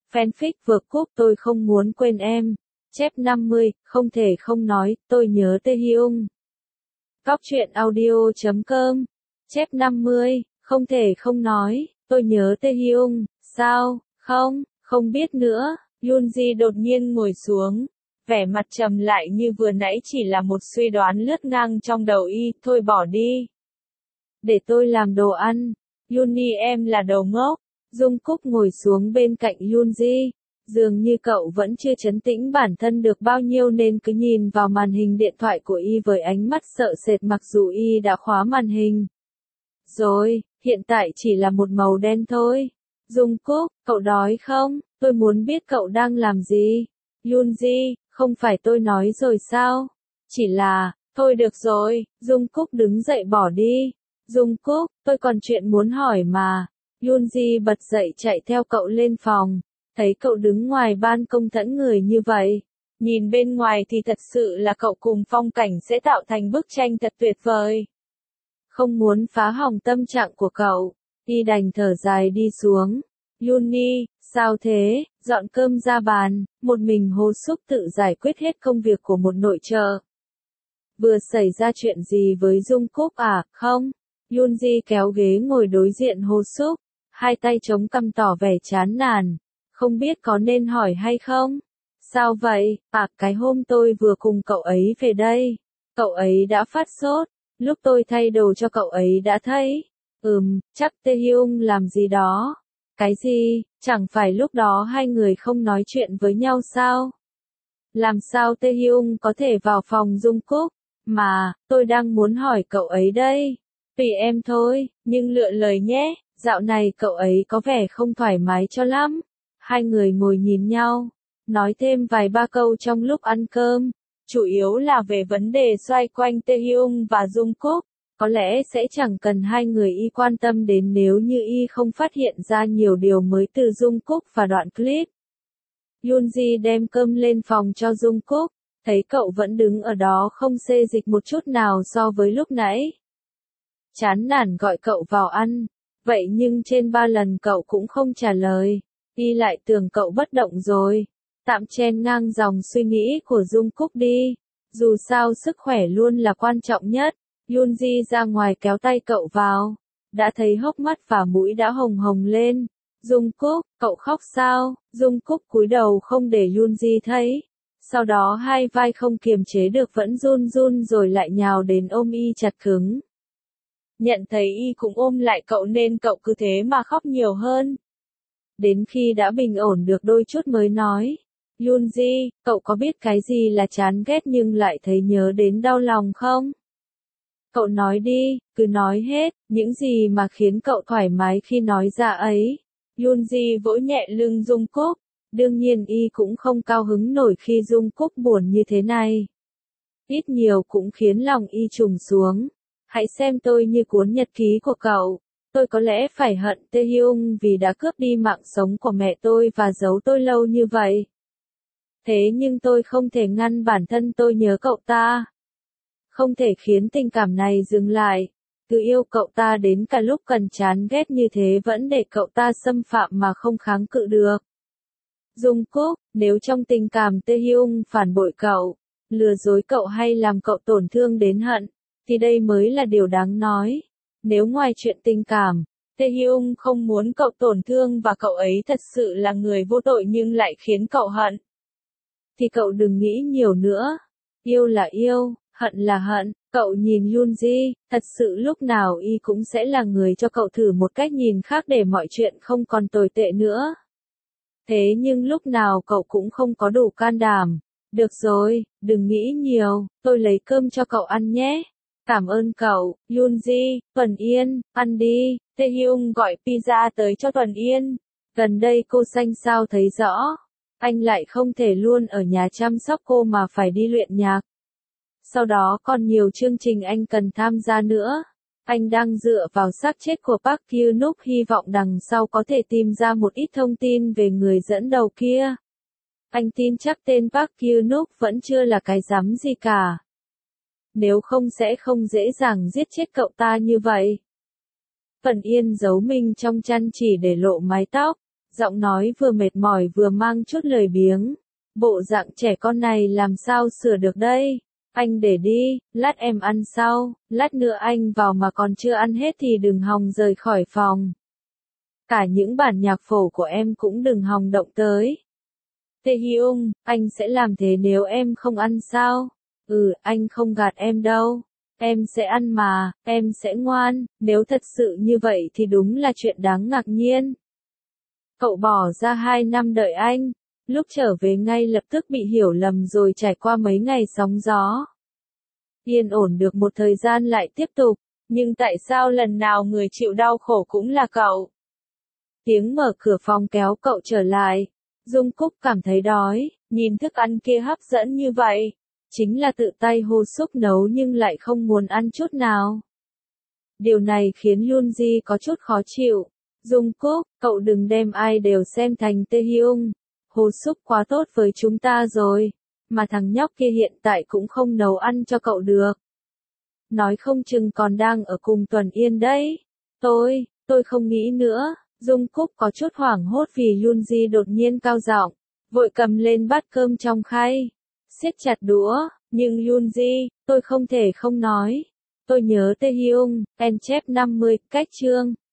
Fanfic vượt cúp tôi không muốn quên em. Chép 50, không thể không nói, tôi nhớ Taehyung. Góc truyện audio.com. Chép 50, không thể không nói, tôi nhớ Taehyung. Sao, không biết nữa. Yoonji đột nhiên ngồi xuống, vẻ mặt trầm lại như vừa nãy chỉ là một suy đoán lướt ngang trong đầu y, thôi bỏ đi. Để tôi làm đồ ăn. Yuni em là đầu ngốc. Jungkook ngồi xuống bên cạnh Yoonji. Dường như cậu vẫn chưa trấn tĩnh bản thân được bao nhiêu nên cứ nhìn vào màn hình điện thoại của y với ánh mắt sợ sệt mặc dù y đã khóa màn hình. Rồi, hiện tại chỉ là một màu đen thôi. Jungkook, cậu đói không? Tôi muốn biết cậu đang làm gì. Yoonji, không phải tôi nói rồi sao? Chỉ là, thôi được rồi. Jungkook đứng dậy bỏ đi. Jungkook, tôi còn chuyện muốn hỏi mà. Yoonji bật dậy chạy theo cậu lên phòng. Thấy cậu đứng ngoài ban công thẫn người như vậy. Nhìn bên ngoài thì thật sự là cậu cùng phong cảnh sẽ tạo thành bức tranh thật tuyệt vời. Không muốn phá hỏng tâm trạng của cậu, y đành thở dài đi xuống. Yuni, sao thế? Dọn cơm ra bàn, một mình Hồ Súc tự giải quyết hết công việc của một nội trợ. Vừa xảy ra chuyện gì với Jungkook à? Không. Yoonji kéo ghế ngồi đối diện Hồ Súc, hai tay chống cằm tỏ vẻ chán nản. Không biết có nên hỏi hay không? Sao vậy? À, cái hôm tôi vừa cùng cậu ấy về đây. Cậu ấy đã phát sốt. Lúc tôi thay đồ cho cậu ấy đã thấy. Chắc Taehyung làm gì đó. Cái gì? Chẳng phải lúc đó hai người không nói chuyện với nhau sao? Làm sao Taehyung có thể vào phòng Jungkook? Mà, tôi đang muốn hỏi cậu ấy đây. Tùy em thôi, nhưng lựa lời nhé. Dạo này cậu ấy có vẻ không thoải mái cho lắm. Hai người ngồi nhìn nhau, nói thêm vài ba câu trong lúc ăn cơm, chủ yếu là về vấn đề xoay quanh Taehyung và Jungkook. Có lẽ sẽ chẳng cần hai người y quan tâm đến nếu như y không phát hiện ra nhiều điều mới từ Jungkook và đoạn clip. Yoonji đem cơm lên phòng cho Jungkook, thấy cậu vẫn đứng ở đó không xê dịch một chút nào so với lúc nãy. Chán nản gọi cậu vào ăn, vậy nhưng trên 3 lần cậu cũng không trả lời. Y lại tưởng cậu bất động rồi. Tạm chen ngang dòng suy nghĩ của Jungkook đi. Dù sao sức khỏe luôn là quan trọng nhất. Yoonji ra ngoài kéo tay cậu vào. Đã thấy hốc mắt và mũi đã hồng hồng lên. Jungkook, cậu khóc sao? Jungkook cúi đầu không để Yoonji thấy. Sau đó hai vai không kiềm chế được vẫn run run rồi lại nhào đến ôm y chặt cứng. Nhận thấy y cũng ôm lại cậu nên cậu cứ thế mà khóc nhiều hơn. Đến khi đã bình ổn được đôi chút mới nói. Yoonji, cậu có biết cái gì là chán ghét nhưng lại thấy nhớ đến đau lòng không? Cậu nói đi, cứ nói hết, những gì mà khiến cậu thoải mái khi nói ra ấy. Yoonji vỗ nhẹ lưng Jungkook. Đương nhiên y cũng không cao hứng nổi khi Jungkook buồn như thế này. Ít nhiều cũng khiến lòng y trùng xuống. Hãy xem tôi như cuốn nhật ký của cậu. Tôi có lẽ phải hận Taehyung vì đã cướp đi mạng sống của mẹ tôi và giấu tôi lâu như vậy. Thế nhưng tôi không thể ngăn bản thân tôi nhớ cậu ta. Không thể khiến tình cảm này dừng lại. Cứ yêu cậu ta đến cả lúc cần chán ghét như thế vẫn để cậu ta xâm phạm mà không kháng cự được. Jungkook, nếu trong tình cảm Taehyung phản bội cậu, lừa dối cậu hay làm cậu tổn thương đến hận, thì đây mới là điều đáng nói. Nếu ngoài chuyện tình cảm, Taehyung không muốn cậu tổn thương và cậu ấy thật sự là người vô tội nhưng lại khiến cậu hận, thì cậu đừng nghĩ nhiều nữa. Yêu là yêu, hận là hận. Cậu nhìn Yoonji, thật sự lúc nào y cũng sẽ là người cho cậu thử một cách nhìn khác để mọi chuyện không còn tồi tệ nữa. Thế nhưng lúc nào cậu cũng không có đủ can đảm. Được rồi, đừng nghĩ nhiều, tôi lấy cơm cho cậu ăn nhé. Cảm ơn cậu, Yoonji. Tuần Yên, ăn đi. Taehyung gọi pizza tới cho Tuần Yên. Gần đây cô xanh sao thấy rõ. Anh lại không thể luôn ở nhà chăm sóc cô mà phải đi luyện nhạc. Sau đó còn nhiều chương trình anh cần tham gia nữa. Anh đang dựa vào xác chết của Park Kyunuk hy vọng đằng sau có thể tìm ra một ít thông tin về người dẫn đầu kia. Anh tin chắc tên Park Kyunuk vẫn chưa là cái rắm gì cả. Nếu không sẽ không dễ dàng giết chết cậu ta như vậy. Phần Yên giấu mình trong chăn chỉ để lộ mái tóc. Giọng nói vừa mệt mỏi vừa mang chút lười biếng. Bộ dạng trẻ con này làm sao sửa được đây? Anh để đi, lát em ăn sau, lát nữa anh vào mà còn chưa ăn hết thì đừng hòng rời khỏi phòng. Cả những bản nhạc phổ của em cũng đừng hòng động tới. Taehyung, anh sẽ làm thế nếu em không ăn sao? Anh không gạt em đâu. Em sẽ ăn mà, em sẽ ngoan, nếu thật sự như vậy thì đúng là chuyện đáng ngạc nhiên. Cậu bỏ ra 2 năm đợi anh, lúc trở về ngay lập tức bị hiểu lầm rồi trải qua mấy ngày sóng gió. Yên ổn được một thời gian lại tiếp tục, nhưng tại sao lần nào người chịu đau khổ cũng là cậu? Tiếng mở cửa phòng kéo cậu trở lại. Dung Cúc cảm thấy đói, nhìn thức ăn kia hấp dẫn như vậy. Chính là tự tay Ho Suk nấu nhưng lại không muốn ăn chút nào. Điều này khiến Yoonji có chút khó chịu. Dung Cúc, cậu đừng đem ai đều xem thành Taehyung. Ho Suk quá tốt với chúng ta rồi, mà thằng nhóc kia hiện tại cũng không nấu ăn cho cậu được. Nói không chừng còn đang ở cùng Tuần Yên đấy. Tôi không nghĩ nữa. Dung Cúc có chút hoảng hốt vì Yoonji đột nhiên cao giọng, vội cầm lên bát cơm trong khay, siết chặt đũa, nhưng Yoonji, tôi không thể không nói. Tôi nhớ Taehyung, en chép 50, cách chương.